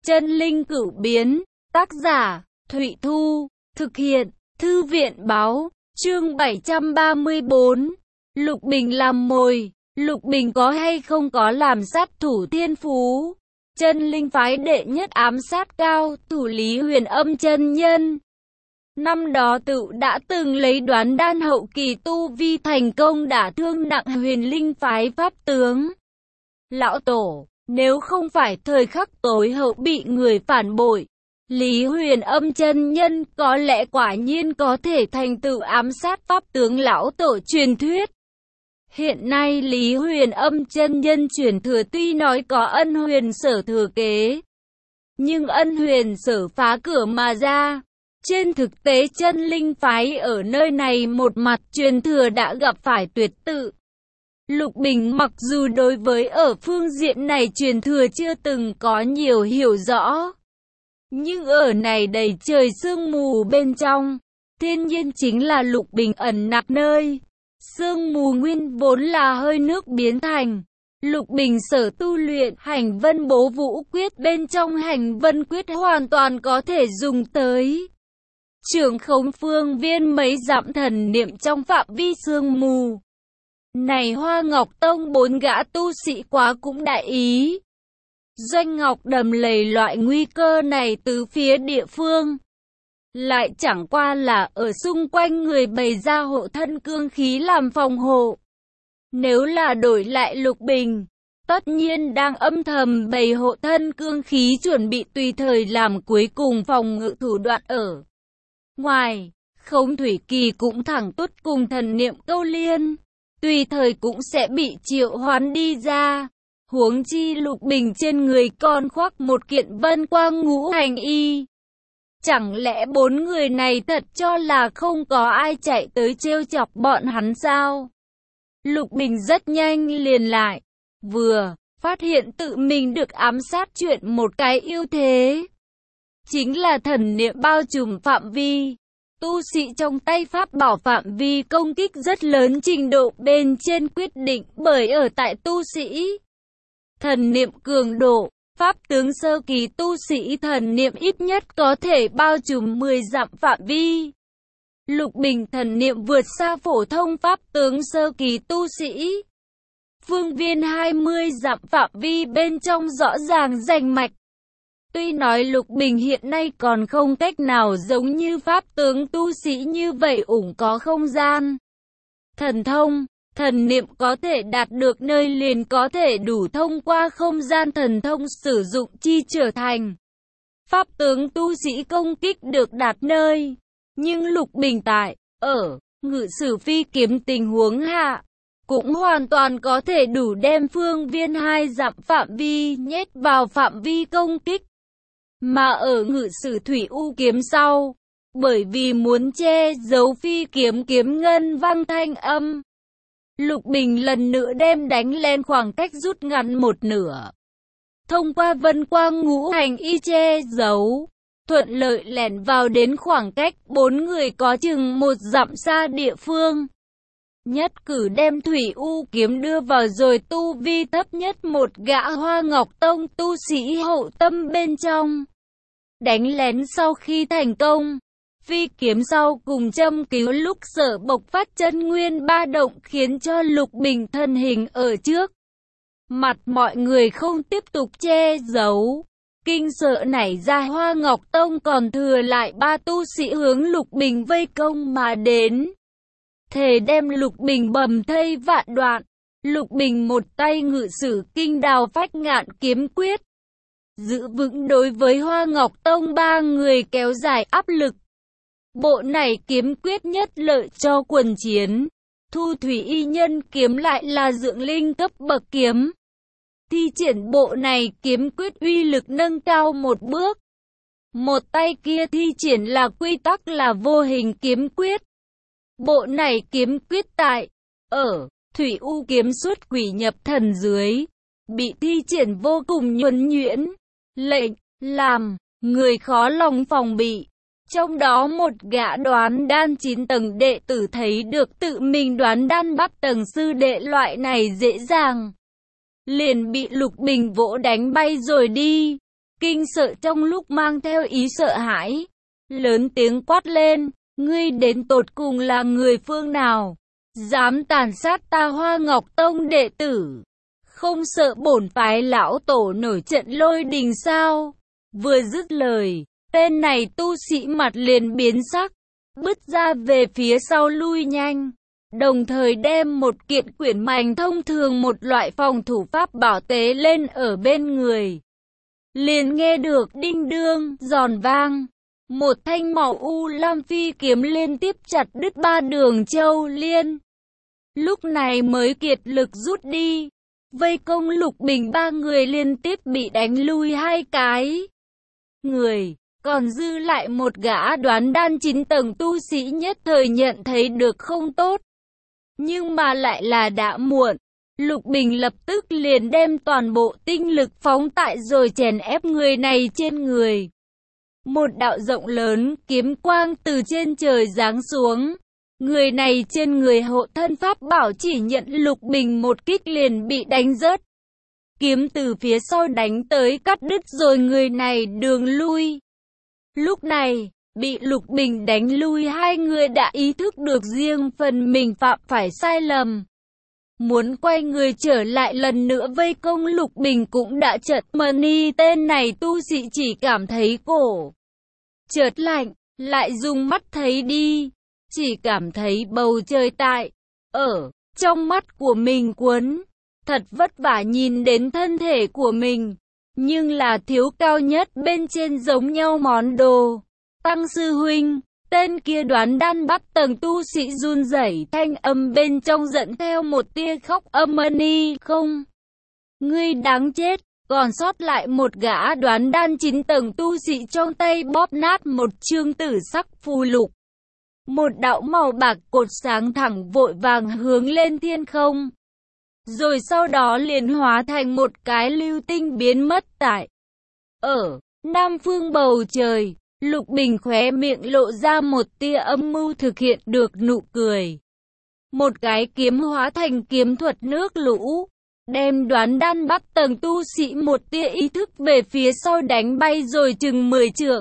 Chân linh cửu biến, tác giả, Thụy Thu, thực hiện, Thư viện báo, chương 734. Lục Bình làm mồi, Lục Bình có hay không có làm sát thủ thiên phú. Chân linh phái đệ nhất ám sát cao, thủ Lý Huyền Âm chân nhân. Năm đó tự đã từng lấy đoán đan hậu kỳ tu vi thành công đả thương nặng Huyền Linh phái pháp tướng. Lão Tổ, nếu không phải thời khắc tối hậu bị người phản bội, Lý Huyền Âm chân nhân có lẽ quả nhiên có thể thành tựu ám sát pháp tướng lão tổ truyền thuyết. Hiện nay Lý Huyền Âm chân nhân truyền thừa tuy nói có ân huyền sở thừa kế, nhưng ân huyền sở phá cửa mà ra. Trên thực tế chân linh phái ở nơi này một mặt truyền thừa đã gặp phải tuyệt tự. Lục Bình mặc dù đối với ở phương diện này truyền thừa chưa từng có nhiều hiểu rõ, nhưng ở này đầy trời sương mù bên trong, thiên nhiên chính là Lục Bình ẩn nặc nơi. Sương mù nguyên vốn là hơi nước biến thành. Lục Bình sở tu luyện hành vân bố vũ quyết bên trong hành vân quyết hoàn toàn có thể dùng tới trưởng khống phương viên mấy dặm thần niệm trong phạm vi sương mù. Này Hoa Ngọc Tông 4 gã tu sĩ quá cũng đại ý. Doanh Ngọc đầm lầy loại nguy cơ này từ phía địa phương, lại chẳng qua là ở xung quanh người bày ra hộ thân cương khí làm phòng hộ. Nếu là đổi lại Lục Bình, tất nhiên đang âm thầm bày hộ thân cương khí chuẩn bị tùy thời làm cuối cùng phòng ngự thủ đoạn ở ngoài. Không Thủy Kỳ cũng thẳng tút cùng thần niệm câu liên, tùy thời cũng sẽ bị triệu hoán đi ra. Huống chi Lục Bình trên người còn khoác một kiện vân quang ngũ hành y. Chẳng lẽ 4 người này thật cho là không có ai chạy tới trêu chọc bọn hắn sao? Lục Bình rất nhanh liền lại, vừa phát hiện tự mình được ám sát chuyện một cái ưu thế. Chính là thần niệm bao trùm phạm vi. Tu sĩ trong tay pháp bảo phạm vi công kích rất lớn trình độ bên trên quyết định bởi ở tại tu sĩ. Thần niệm cường độ, pháp tướng sơ kỳ tu sĩ thần niệm ít nhất có thể bao trùm 10 dặm phạm vi. Lục Bình thần niệm vượt xa phổ thông pháp tướng sơ kỳ tu sĩ. Phương viên 20 dặm phạm vi bên trong rõ ràng rành mạch. Tuy nói Lục Bình hiện nay còn không cách nào giống như pháp tướng tu sĩ như vậy ủng có không gian thần thông, thần niệm có thể đạt được nơi liền có thể đủ thông qua không gian thần thông sử dụng chi trở thành pháp tướng tu sĩ công kích được đạt nơi. Nhưng Lục Bình tại ở ngự sử phi kiếm tình huống hạ, cũng hoàn toàn có thể đủ đem phương viên 2 dặm phạm vi nhét vào phạm vi công kích. Mà ở ngự sử thủy u kiếm sau, bởi vì muốn che giấu phi kiếm kiếm ngân vang thanh âm, Lục Bình lần nữa đem đánh lên khoảng cách rút ngắn một nửa. Thông qua vân quang ngũ hành y che giấu, thuận lợi lẻn vào đến khoảng cách 4 người có chừng 1 dặm xa địa phương. Nhất cử đem thủy u kiếm đưa vào rồi tu vi thấp nhất một gã Hoa Ngọc Tông tu sĩ hậu tâm bên trong. Đánh lén sau khi thành công, phi kiếm sau cùng châm cứu lúc sở bộc phát chân nguyên ba động khiến cho Lục Bình thân hình ở trước mặt mọi người không tiếp tục che giấu. Kinh sợ nảy ra Hoa Ngọc Tông còn thừa lại 3 tu sĩ hướng Lục Bình vây công mà đến. Thề đem Lục Bình bầm thây vạn đoạn. Lục Bình một tay ngự sử kinh đào phách ngạn kiếm quyết, giữ vững đối với Hoa Ngọc Tông 3 người kéo dài áp lực. Bộ này kiếm quyết nhất lợi cho quần chiến. Thu Thủy Y Nhân kiếm lại là dưỡng linh cấp bậc kiếm. Thi triển bộ này kiếm quyết uy lực nâng cao một bước. Một tay kia thi triển là quy tắc là vô hình kiếm quyết. Bộ này kiếm quyết tại ở Thủy U kiếm xuất quỷ nhập thần dưới, bị thi triển vô cùng nhuần nhuyễn, lệnh làm người khó lòng phòng bị. Trong đó một gã đoán đan 9 tầng đệ tử thấy được tự mình đoán đan 8 tầng sư đệ loại này dễ dàng, liền bị Lục Bình vỗ đánh bay rồi đi. kinh sợ trong lúc mang theo ý sợ hãi, lớn tiếng quát lên, ngươi đến tột cùng là người phương nào, dám tàn sát ta Hoa Ngọc Tông đệ tử, không sợ bổn phái lão tổ nổi trận lôi đình sao? Vừa dứt lời, tên này tu sĩ mặt liền biến sắc, bứt ra về phía sau lui nhanh, đồng thời đem một kiện quyển mành thông thường, một loại phòng thủ pháp bảo tế lên ở bên người. Liền nghe được đinh đương, giòn vang, một thanh màu u lam phi kiếm liên tiếp chặt đứt 3 đường châu liên. Lúc này mới kiệt lực rút đi, vây công Lục Bình 3 người liên tiếp bị đánh lui 2 cái. Người, còn dư lại một gã đoán đan 9 tầng tu sĩ nhất thời nhận thấy được không tốt. Nhưng mà lại là đã muộn, Lục Bình lập tức liền đem toàn bộ tinh lực phóng tại rồi chèn ép người này trên người. Một đạo rộng lớn, kiếm quang từ trên trời giáng xuống. Người này trên người hộ thân pháp bảo chỉ nhận Lục Bình một kích liền bị đánh rớt. Kiếm từ phía sau đánh tới cắt đứt rồi người này đường lui. Lúc này, bị Lục Bình đánh lui 2 người đã ý thức được riêng phần mình phạm phải sai lầm. Muốn quay người trở lại lần nữa vây công Lục Bình cũng đã chợt mani, tên này tu sĩ chỉ cảm thấy cổ chợt lạnh, lại dùng mắt thấy đi, chỉ cảm thấy bầu trời tại ở trong mắt của mình cuốn, thật vất vả nhìn đến thân thể của mình, nhưng là thiếu cao nhất bên trên giống nhau món đồ. Tăng sư huynh, tên kia đoán đan bắt tầng tu sĩ run rẩy, thanh âm bên trong dẫn theo một tia khóc âm ni, không, ngươi đáng chết. Còn sót lại một gã đoán đan 9 tầng tu sĩ trong tay bóp nát một chương tử sắc phù lục. Một đạo màu bạc cột sáng thẳng vội vàng hướng lên thiên không. Rồi sau đó liền hóa thành một cái lưu tinh biến mất tại ở nam phương bầu trời. Lục Bình khóe miệng lộ ra một tia âm mưu thực hiện được nụ cười. Một cái kiếm hóa thành kiếm thuật nước lũ, đem đoán đan bắt tầng tu sĩ một tia ý thức về phía sau đánh bay rồi chừng 10 trượng.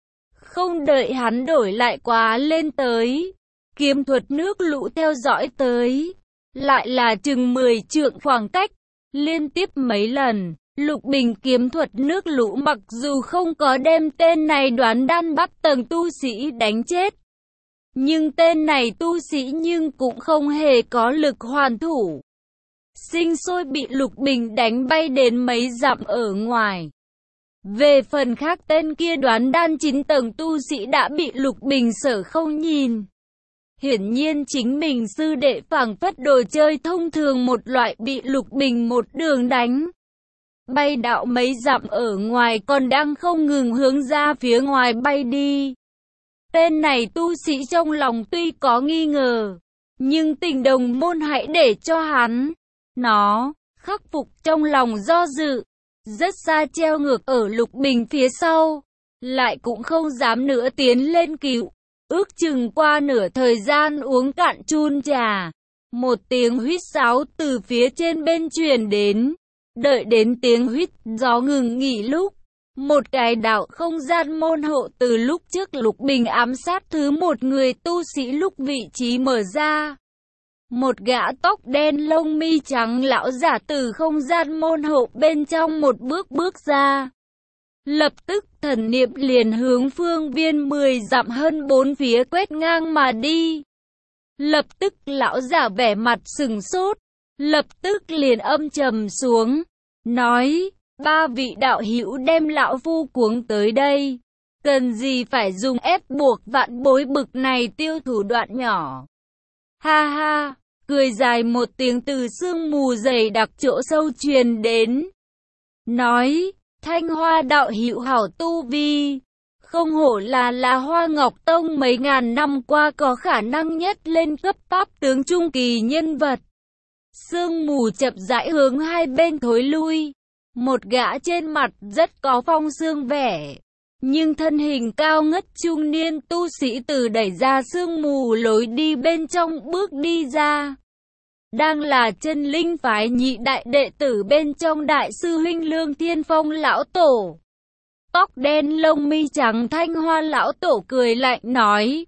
Không đợi hắn đổi lại quá lên tới, kiếm thuật nước lũ theo dõi tới, lại là chừng 10 trượng khoảng cách, liên tiếp mấy lần. Lục Bình kiếm thuật nước lũ mặc dù không có đem tên này đoán đan bắt tầng tu sĩ đánh chết, nhưng tên này tu sĩ nhưng cũng không hề có lực hoàn thủ. Sinh sôi bị Lục Bình đánh bay đến mấy dặm ở ngoài. Về phần khác tên kia đoán đan 9 tầng tu sĩ đã bị Lục Bình sở không nhìn. Hiển nhiên chính mình sư đệ phảng phất đồ chơi thông thường một loại bị Lục Bình một đường đánh bay đạo mấy dặm ở ngoài, còn đang không ngừng hướng ra phía ngoài bay đi. Tên này tu sĩ trong lòng tuy có nghi ngờ, nhưng tình đồng môn hãy để cho hắn nó khắc phục trong lòng do dự, rất xa treo ngược ở Lục Bình phía sau, lại cũng không dám nữa tiến lên cứu. Ước chừng qua nửa thời gian uống cạn chun trà, một tiếng huýt sáo từ phía trên bên truyền đến. Đợi đến tiếng huýt gió ngừng nghỉ lúc, một cái đạo không gian môn hộ từ lúc trước Lục Bình ám sát thứ một người tu sĩ lúc vị trí mở ra. Một gã tóc đen lông mi trắng lão giả từ không gian môn hộ bên trong một bước ra. Lập tức thần niệm liền hướng phương viên 10 dặm hơn 4 phía quét ngang mà đi. Lập tức lão giả vẻ mặt sừng sốt, lập tức liền âm trầm xuống, nói, 3 vị đạo hữu đem lão phu cuống tới đây, cần gì phải dùng ép buộc vạn bối bực này tiêu thủ đoạn nhỏ. Ha ha, cười dài một tiếng từ sương mù dày đặc chỗ sâu truyền đến, nói, Thanh Hoa đạo hữu hảo tu vi, không hổ là Hoa Ngọc Tông mấy ngàn năm qua có khả năng nhất lên cấp pháp tướng trung kỳ nhân vật. Sương mù chậm rãi hướng hai bên thối lui, một gã trên mặt rất có phong sương vẻ, nhưng thân hình cao ngất trung niên tu sĩ từ đẩy ra sương mù lối đi bên trong bước đi ra. Đang là chân linh phái nhị đại đệ tử bên trong đại sư huynh Lương Thiên Phong lão tổ. tóc đen lông mi trắng Thanh Hoa lão tổ cười lạnh nói.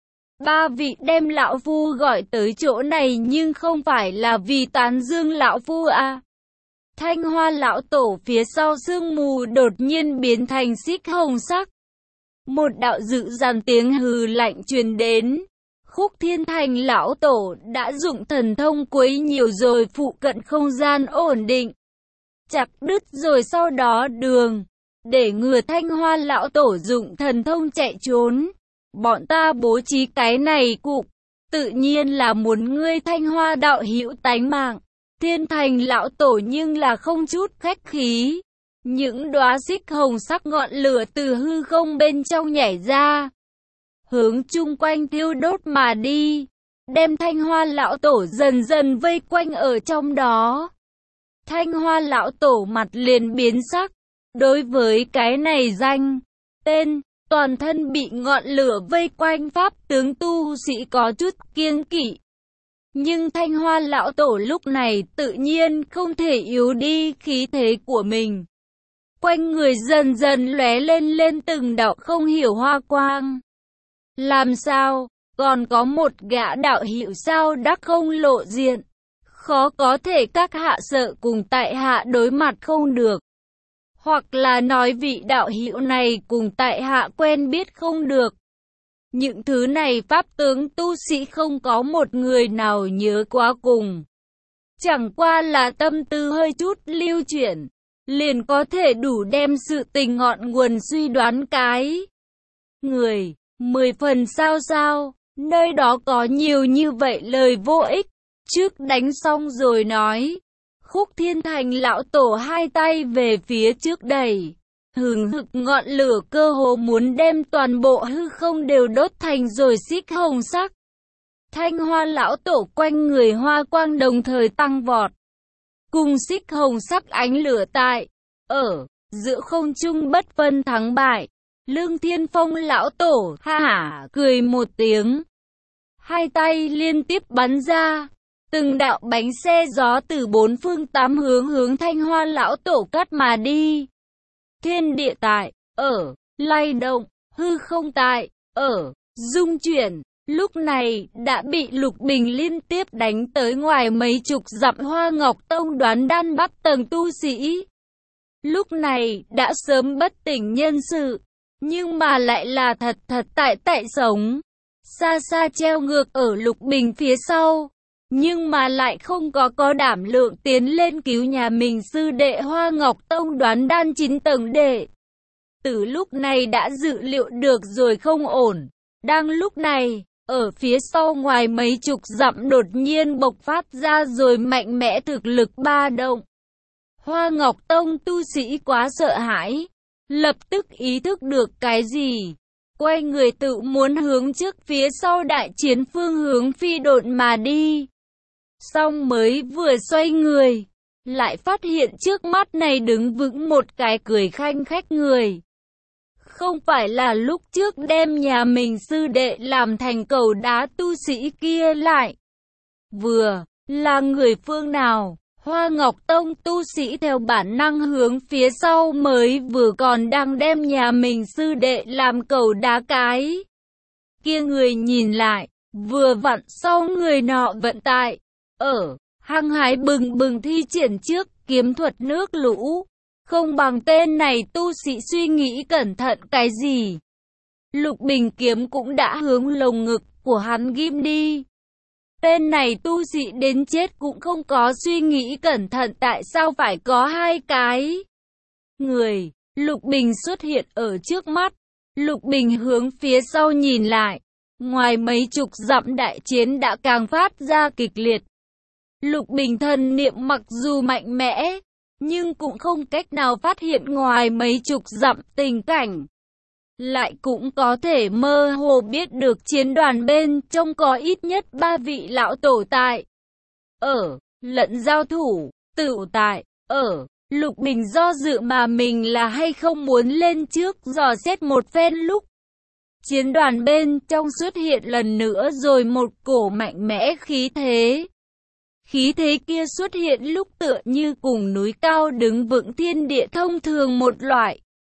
Ba vị đem lão phu gọi tới chỗ này nhưng không phải là vì tán dương lão phu à. Thanh Hoa lão tổ phía sau sương mù đột nhiên biến thành xích hồng sắc. Một đạo dữ dằn tiếng hừ lạnh truyền đến. Khúc Thiên Thành lão tổ đã dụng thần thông quấy nhiều rồi, phụ cận không gian ổn định. Chặt đứt rồi sau đó đường. Để ngừa Thanh Hoa lão tổ dụng thần thông chạy trốn. Bọn ta bố trí cái này cục. Tự nhiên là muốn ngươi Thanh Hoa đạo hữu tánh mạng. Thiên Thành lão tổ nhưng là không chút khách khí. Những đóa xích hồng sắc ngọn lửa từ hư không bên trong nhảy ra. Hướng chung quanh thiêu đốt mà đi. Đem Thanh Hoa lão tổ dần dần vây quanh ở trong đó. Thanh Hoa lão tổ mặt liền biến sắc. Đối với cái này danh, tên, toàn thân bị ngọn lửa vây quanh pháp tướng tu sĩ có chút kiêng kỵ. Nhưng Thanh Hoa lão tổ lúc này tự nhiên không thể yếu đi khí thế của mình. Quanh người dần dần lóe lên từng đạo không hiểu hoa quang. Làm sao, còn có một gã đạo hữu sao đã không lộ diện. Khó có thể các hạ sợ cùng tại hạ đối mặt không được. Hoặc là nói vị đạo hữu này cùng tại hạ quen biết không được. Những thứ này pháp tướng tu sĩ không có một người nào nhớ quá cùng. Chẳng qua là tâm tư hơi chút lưu chuyển, liền có thể đủ đem sự tình ngọn nguồn suy đoán cái. Người, 10 phần sao, nơi đó có nhiều như vậy lời vô ích. Trước đánh xong rồi nói. Khúc Thiên Thành lão tổ hai tay về phía trước đẩy. Hừng hực ngọn lửa cơ hồ muốn đem toàn bộ hư không đều đốt thành rồi xích hồng sắc. Thanh Hoa lão tổ quanh người hoa quang đồng thời tăng vọt. Cùng xích hồng sắc ánh lửa tại. Ở giữa không trung bất phân thắng bại. Lương Thiên Phong lão tổ ha hả cười một tiếng. Hai tay liên tiếp bắn ra. Từng đạo bánh xe gió từ bốn phương tám hướng hướng Thanh Hoa lão tổ cắt mà đi. Thiên địa tại, ở, lay động, hư không tại, ở, dung chuyển. Lúc này, đã bị Lục Bình liên tiếp đánh tới ngoài mấy chục dặm Hoa Ngọc Tông Đoán Đan bắt tầng tu sĩ. Lúc này, đã sớm bất tỉnh nhân sự, nhưng mà lại là thật tại sống. Xa xa treo ngược ở Lục Bình phía sau. Nhưng mà lại không có đảm lượng tiến lên cứu nhà mình sư đệ Hoa Ngọc Tông Đoán Đan 9 tầng đệ. Từ lúc này đã dự liệu được rồi không ổn. Đang lúc này, ở phía sau ngoài mấy chục dặm đột nhiên bộc phát ra rồi mạnh mẽ thực lực ba động. Hoa Ngọc Tông tu sĩ quá sợ hãi, lập tức ý thức được cái gì. Quay người tự muốn hướng trước phía sau đại chiến phương hướng phi độn mà đi. Xong mới vừa xoay người, lại phát hiện trước mắt này đứng vững một cái cười khanh khách người. Không phải là lúc trước đem nhà mình sư đệ làm thành cầu đá tu sĩ kia lại. Vừa, là người phương nào? Hoa Ngọc Tông tu sĩ theo bản năng hướng phía sau mới vừa còn đang đem nhà mình sư đệ làm cầu đá cái. Kia người nhìn lại, vừa vặn sau người nọ vận tại. Ở, hăng hái bừng bừng thi triển trước kiếm thuật nước lũ. Không bằng tên này tu sĩ suy nghĩ cẩn thận cái gì. Lục Bình kiếm cũng đã hướng lồng ngực của hắn ghim đi. Tên này tu sĩ đến chết cũng không có suy nghĩ cẩn thận tại sao phải có hai cái người. Lục Bình xuất hiện ở trước mắt. Lục Bình hướng phía sau nhìn lại. Ngoài mấy chục dặm đại chiến đã càng phát ra kịch liệt. Lục Bình thần niệm mặc dù mạnh mẽ, nhưng cũng không cách nào phát hiện ngoài mấy chục dặm tình cảnh. Lại cũng có thể mơ hồ biết được chiến đoàn bên trong có ít nhất 3 vị lão tổ tại. Ở, lẫn giao thủ, tựu tại, ở, Lục Bình do dự mà mình là hay không muốn lên trước dò xét một phen lúc. Chiến đoàn bên trong xuất hiện lần nữa rồi một cổ mạnh mẽ khí thế. Khí thế kia xuất hiện lúc tựa như cùng núi cao đứng vững thiên địa thông thường một loại.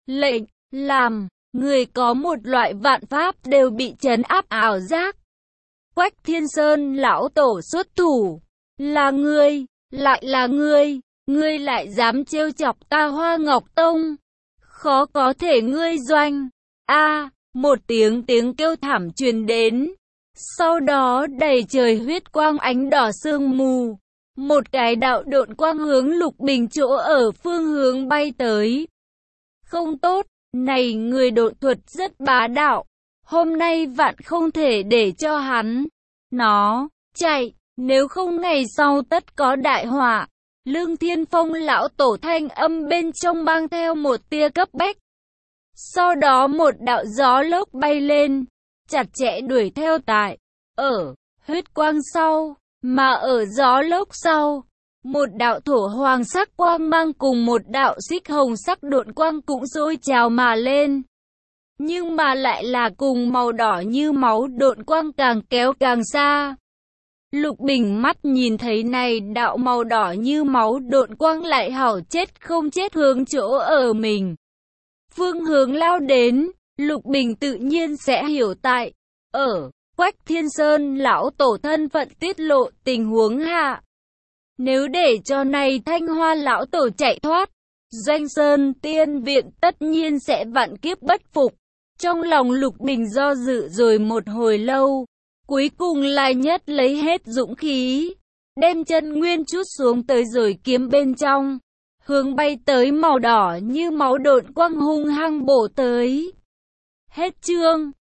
lệnh, làm, người có một loại vạn pháp đều bị trấn áp ảo giác. Quách Thiên Sơn lão tổ xuất thủ, là ngươi, lại là ngươi lại dám trêu chọc ta Hoa Ngọc Tông, khó có thể ngươi doanh. Một tiếng kêu thảm truyền đến, sau đó đầy trời huyết quang ánh đỏ sương mù, một cái đạo độn quang hướng Lục Bình chỗ ở phương hướng bay tới. Không tốt, này người độn thuật rất bá đạo, hôm nay vạn không thể để cho hắn nó chạy, nếu không ngày sau tất có đại họa. Lương Thiên Phong lão tổ thanh âm bên trong mang theo một tia cấp bách. Sau đó một đạo gió lốc bay lên, chặt chẽ đuổi theo tại ở huyết quang sau, mà ở gió lốc sau, một đạo thổ hoàng sắc quang mang cùng một đạo xích hồng sắc độn quang cũng sôi trào mà lên. Nhưng mà lại là cùng màu đỏ như máu độn quang càng kéo càng xa. Lục Bình mắt nhìn thấy này đạo màu đỏ như máu độn quang lại hảo chết không chết hướng chỗ ở mình. Phương hướng lao đến, Lục Bình tự nhiên sẽ hiểu tại ở Quách Thiên Sơn lão tổ thân phận tiết lộ tình huống hạ. Nếu để cho này Thanh Hoa lão tổ chạy thoát, Doanh Sơn Tiên Viện tất nhiên sẽ vạn kiếp bất phục. Trong lòng Lục Bình do dự rồi một hồi lâu, cuối cùng lại nhất lấy hết dũng khí, đem chân nguyên chút xuống tới rồi kiếm bên trong, hướng bay tới màu đỏ như máu độn quang hung hăng bổ tới. Hết chương.